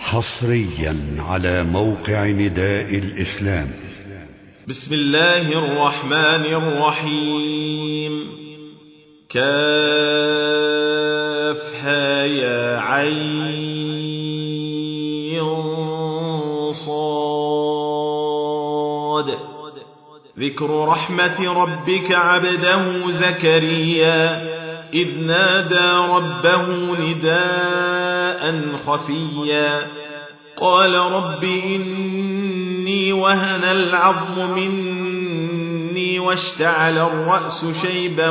حصريا على موقع نداء الإسلام. بسم الله الرحمن الرحيم. كافها يا عين صاد. ذكر رحمة ربك عبده زكريا إذ نادى ربه نداء خفيا قال رب إني وهن العظم مني واشتعل الرأس شيبا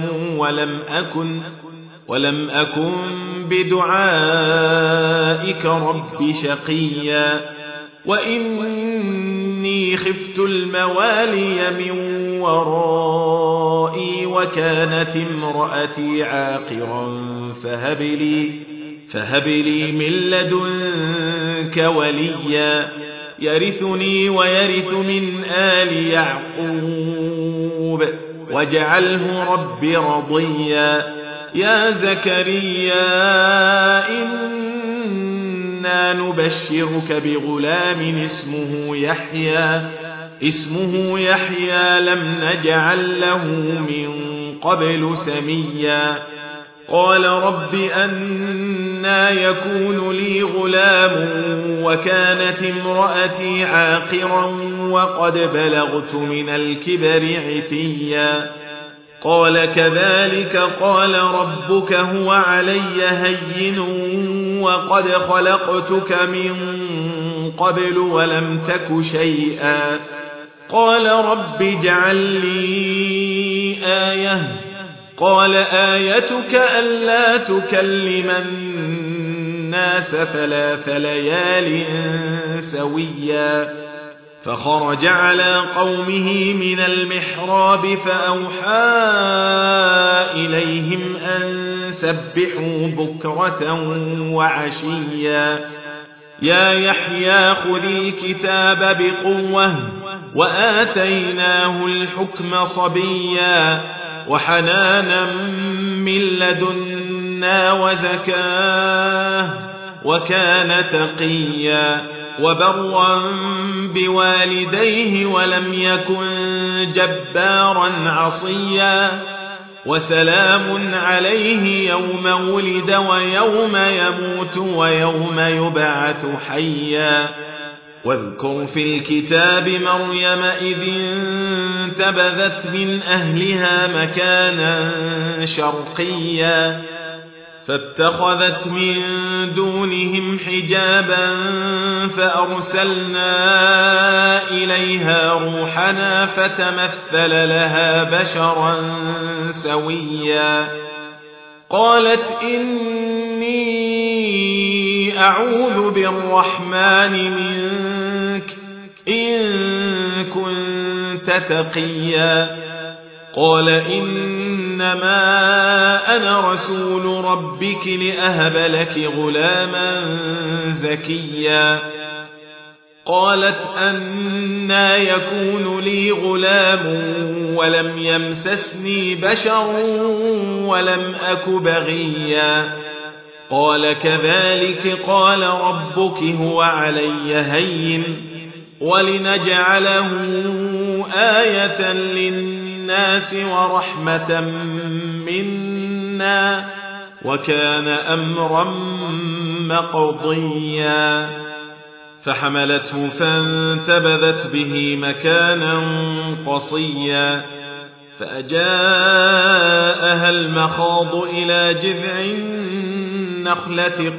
ولم أكن بدعائك رب شقيا وإني خفت الموالي من ورائي وكانت امرأتي عاقرا فهب لي من لدنك وليا يرثني ويرث من آل يعقوب واجعله رب رضيا. يا زكريا إنا نبشرك بغلام اسمه يحيى لم نجعل له من قبل سميا. قال رب أنى يكون لي غلام وكانت امرأتي عاقرا وقد بلغت من الكبر عتيا. قال كذلك قال ربك هو علي هين وقد خلقتك من قبل ولم تك شيئا. قال رب اجعل لي آية. قال آيتك ألا تكلم الناس 3 ليال سويا. فخرج على قومه من المحراب فأوحى إليهم أن سبحوا بكرة وعشيا. يا يحيى خذ الكتاب بقوة وآتيناه الحكم صبيا وحنانا من لدنا وزكاه وكان تقيا وبرا بوالديه ولم يكن جبارا عصيا. وسلام عليه يوم ولد ويوم يموت ويوم يبعث حيا. واذكر في الكتاب مريم إذ انتبذت من أهلها مكانا شرقيا فاتخذت من دونهم حجابا فأرسلنا إليها روحنا فتمثل لها بشرا سويا. قالت إني أعوذ بالرحمن منك إن كنت تقيا. قال إنما أنا رسول ربك لأهب لك غلاما زكيا. قالت أنى يكون لي غلام ولم يمسسني بشر ولم أك بغيا. قال كذلك قال ربك هو علي هين ولنجعله آية للناس ورحمة منا وكان أمرا مقضيا. فحملته فانتبذت به مكانا قصيا فأجاءها المخاض إلى جذع النخلة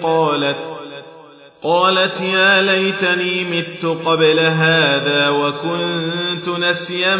قالت يا ليتني مت قبل هذا وكنت نسيا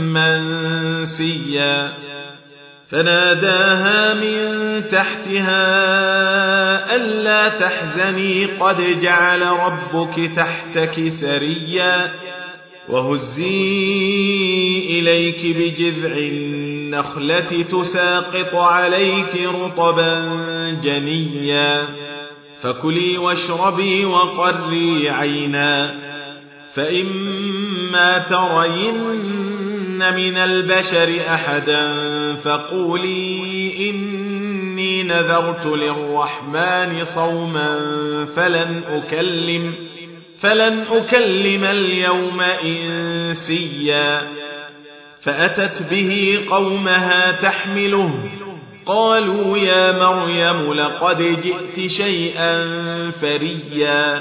منسيا. فناداها من تحتها ألا تحزني قد جعل ربك تحتك سريا وهزي إليك بجذع النخلة تساقط عليك رطبا جنيا. فكلي واشربي وقري عينا فإما ترين من البشر أحدا فقولي إني إني نذرت للرحمن صوما فلن أكلم اليوم إنسيا فأتت به قومها تحمله قالوا يا مريم لقد جئت شيئا فريا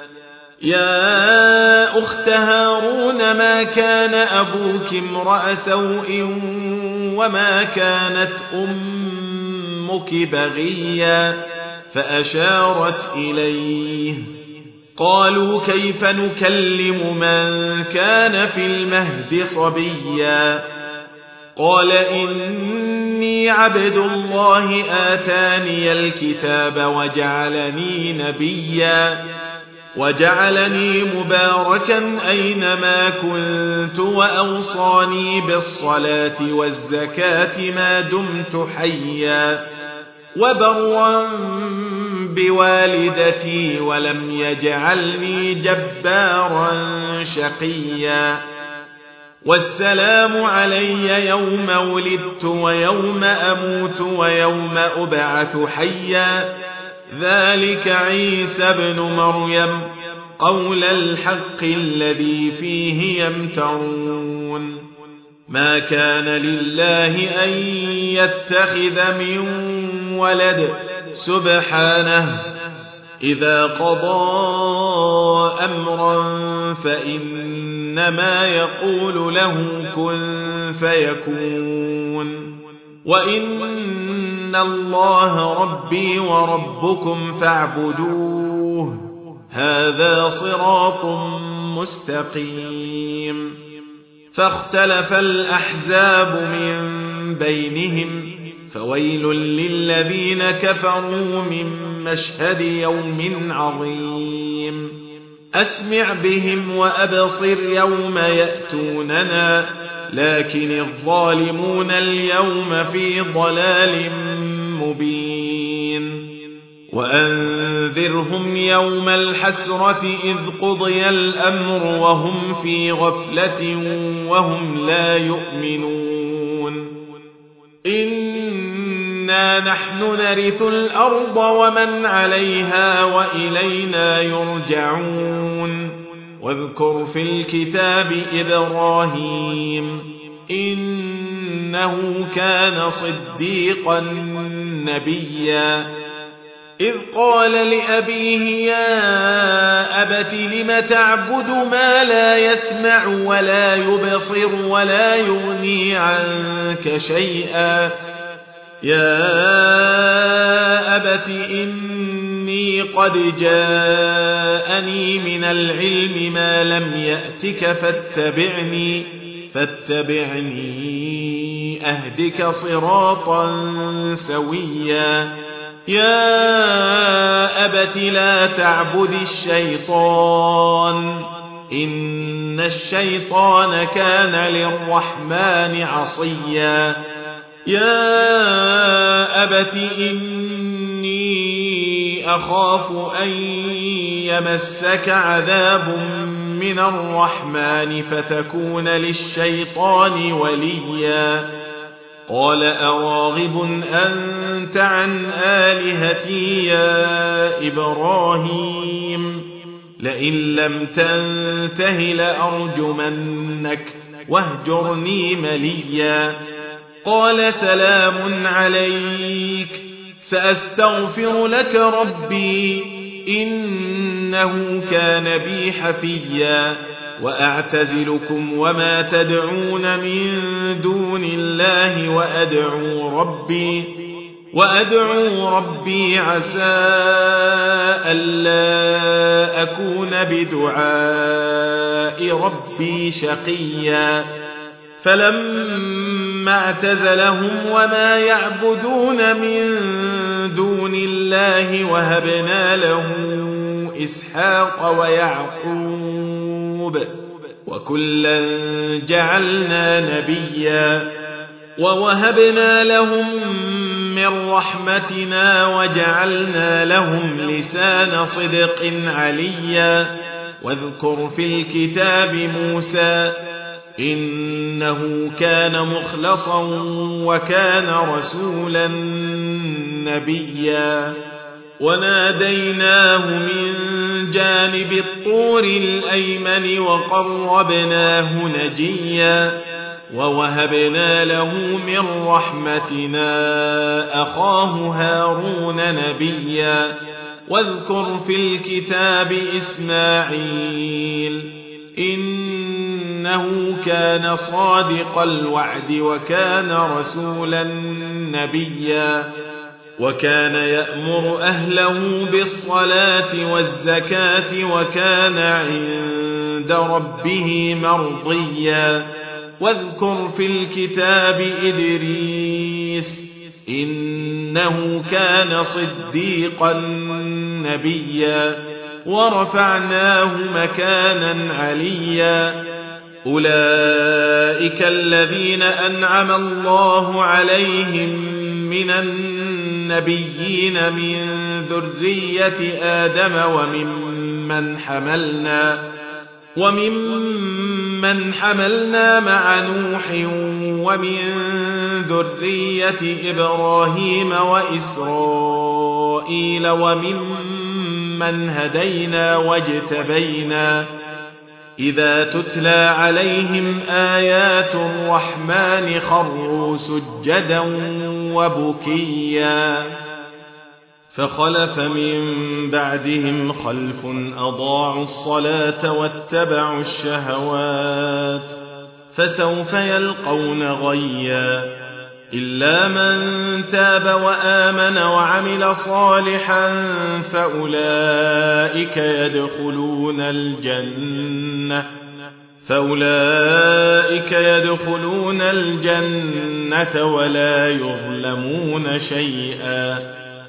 يا أخت هارون ما كان أبوك امرأ سوء وما كانت أمك بغيا فأشارت إليه قالوا كيف نكلم من كان في المهد صبيا قال إني عبد الله آتاني الكتاب وجعلني نبيا وجعلني مباركا أينما كنت وأوصاني بالصلاة والزكاة ما دمت حيا وبرا بوالدتي ولم يجعلني جبارا شقيا والسلام علي يوم ولدت ويوم أموت ويوم أبعث حيا ذلك عيسى ابن مريم قول الحق الذي فيه يمترون ما كان لله أن يتخذ من ولد سبحانه إذا قضى أمرا فإنما يقول له كن فيكون وإن الله ربي وربكم فاعبدوه هذا صراط مستقيم فاختلف الأحزاب من بينهم فويل للذين كفروا من مشهد يوم عظيم أسمع بهم وأبصر يوم يأتوننا لكن الظالمون اليوم في ضلال مبين وأنذرهم يوم الحسرة إذ قضي الأمر وهم في غفلة وهم لا يؤمنون إنا نحن نرث الأرض ومن عليها وإلينا يرجعون واذكر في الكتاب إبراهيم إنه كان صديقا نبيا إذ قال لأبيه يا أبت لم تعبد ما لا يسمع ولا يبصر ولا يغني عنك شيئا يا أبت إني قد جاءني من العلم ما لم يأتك فاتبعني أهدك صراطا سويا يا أبت لا تعبد الشيطان إن الشيطان كان للرحمن عصيا يا أبت إني أخاف أن يمسك عذاب من الرحمن فتكون للشيطان وليا قال أراغب أنت عن آلهتي يا إبراهيم لئن لم تنته لأرجمنك واهجرني مليا قال سلام عليك سأستغفر لك ربي إنه كان بي حفيا وأعتزلكم وما تدعون من دون الله وأدعو ربي عسى ألا أكون بدعاء ربي شقيا فلما اعتزلهم وما يعبدون من دون الله وهبنا له إسحاق ويعقوب وكلا جعلنا نبيا ووهبنا لهم من رحمتنا وجعلنا لهم لسان صدق عليا واذكر في الكتاب موسى إنه كان مخلصا وكان رسولا نبيا وناديناه من جانب الطور الأيمن وقربناه نجيا ووهبنا له من رحمتنا أخاه هارون نبيا واذكر في الكتاب إسماعيل إنه كان صادق الوعد وكان رسولا نبيا وكان يأمر أهله بالصلاة والزكاة وكان عند ربه مرضيا واذكر في الكتاب إدريس إنه كان صديقا نبيا ورفعناه مكانا عليا أولئك الذين أنعم الله عليهم من النبيين من ذرية آدم وممن حملنا مع نوح ومن ذرية إبراهيم وإسرائيل وممن هدينا واجتبينا إذا تتلى عليهم آيات الرحمن خروا سجدا وبكيا فخلف من بعدهم خلف أضاعوا الصلاة واتبعوا الشهوات فسوف يلقون غيا إلا من تاب وآمن وعمل صالحا فأولئك يدخلون الجنة ولا يظلمون شيئا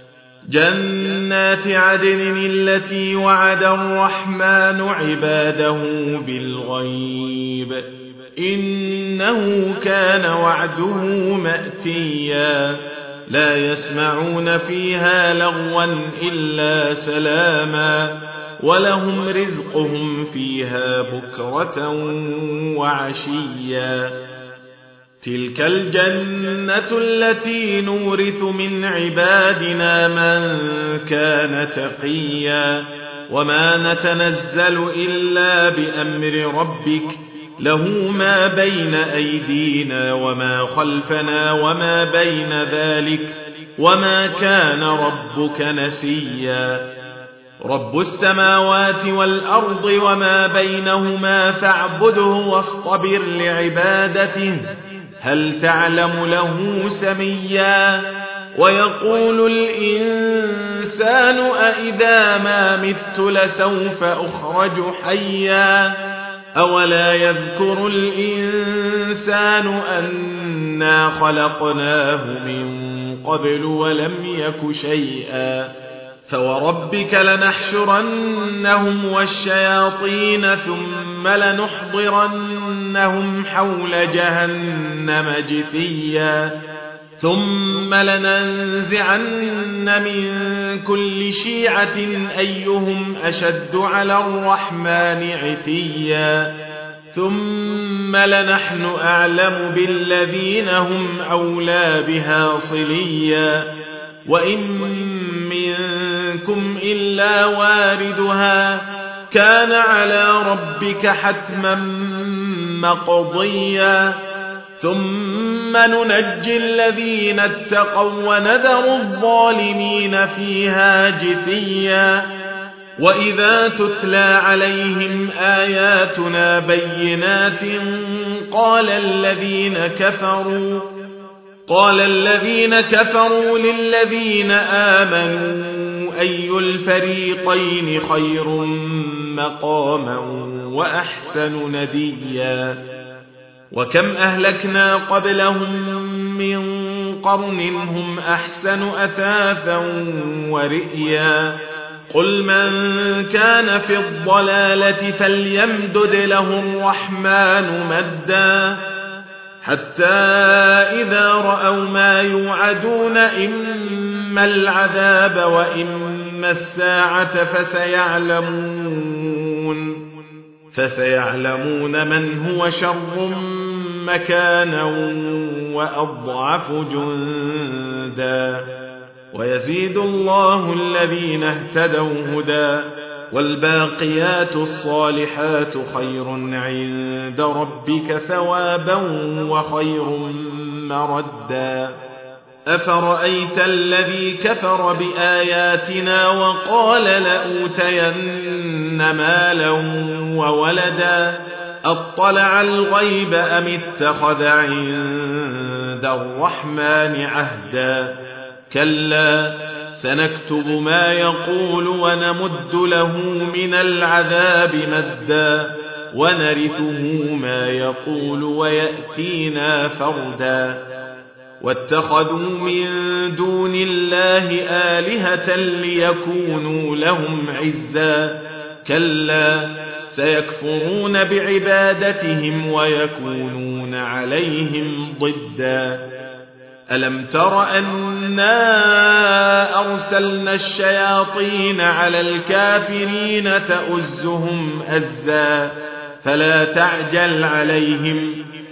جنات عدن التي وعد الرحمن عباده بالغيب إنه كان وعده مأتيا لا يسمعون فيها لغوا إلا سلاما ولهم رزقهم فيها بكرة وعشيا تلك الجنة التي نورث من عبادنا من كان تقيا وما نتنزل إلا بأمر ربك له ما بين أيدينا وما خلفنا وما بين ذلك وما كان ربك نسيا رب السماوات والأرض وما بينهما فاعبده واصطبر لعبادته هل تعلم له سميا ويقول الإنسان أإذا ما مت لسوف أخرج حيا أولا يذكر الإنسان أنا خلقناه من قبل ولم يك شيئا فوربك لنحشرنهم والشياطين ثم لنحضرنهم حول جهنم جثيا ثم لننزعن من كل شيعة أيهم أشد على الرحمن عتيا ثم لنحن أعلم بالذين هم أولى بها صليا وإن منكم إلا واردها كان على ربك حتما مقضيا ثم ننجي الذين اتقوا ونذر الظالمين فيها جثيا وإذا تتلى عليهم آياتنا بينات قال الذين كفروا للذين آمنوا أي الفريقين خير مقاما وأحسن نديا وكم أهلكنا قبلهم من قرن هم أحسن أثاثا ورئيا قل من كان في الضلالة فليمدد له الرحمن مدا حتى إذا رأوا ما يوعدون إما العذاب وإما الساعة فسيعلمون من هو شر مكانا وأضعف جندا ويزيد الله الذين اهتدوا هدى والباقيات الصالحات خير عند ربك ثوابا وخير مردا أفرأيت الذي كفر بآياتنا وقال لأوتين مالا وولدا أطلع الغيب أم اتخذ عند الرحمن عهدا كلا سنكتب ما يقول ونمد له من العذاب مدا ونرثه ما يقول ويأتينا فردا واتخذوا من دون الله آلهة ليكونوا لهم عزا كلا سيكفرون بعبادتهم ويكونون عليهم ضدا ألم تر أنا أرسلنا الشياطين على الكافرين تؤزهم أزا فلا تعجل عليهم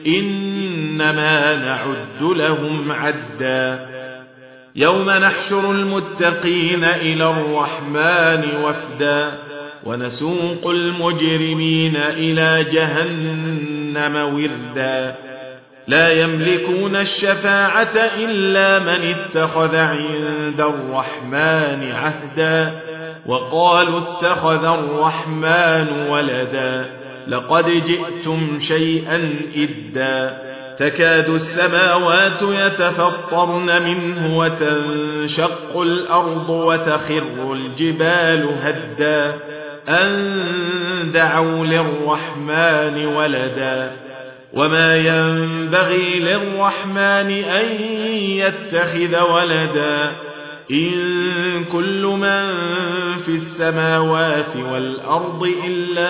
إنما نعد لهم عدا يوم نحشر المتقين إلى الرحمن وفدا ونسوق المجرمين إلى جهنم وردا لا يملكون الشفاعة إلا من اتخذ عند الرحمن عهدا وقالوا اتخذ الرحمن ولدا لقد جئتم شيئا إدا تكاد السماوات يتفطرن منه وتنشق الأرض وتخر الجبال هدا أن دعوا للرحمن ولدا وما ينبغي للرحمن أن يتخذ ولدا إن كل من في السماوات والأرض إلا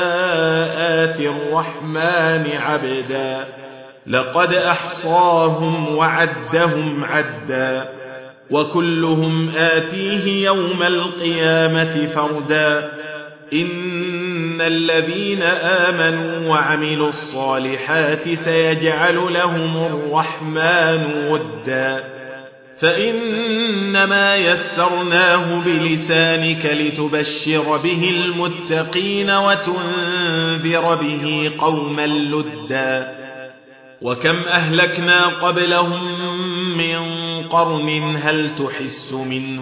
آتي الرحمن عبدا لقد أحصاهم وعدهم عدا وكلهم آتيه يوم القيامة فردا إن الذين آمنوا وعملوا الصالحات سيجعل لهم الرحمن ودا فإنما يسرناه بلسانك لتبشر به المتقين وتنذر به قوما لدا وكم أهلكنا قبلهم من قرن هل تحس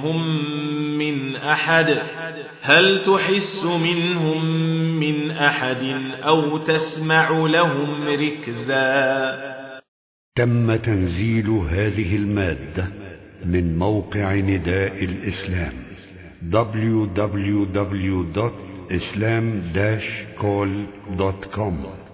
منهم من أحد أو تسمع لهم ركزا. تم تنزيل هذه المادة من موقع نداء الإسلام www.islam-call.com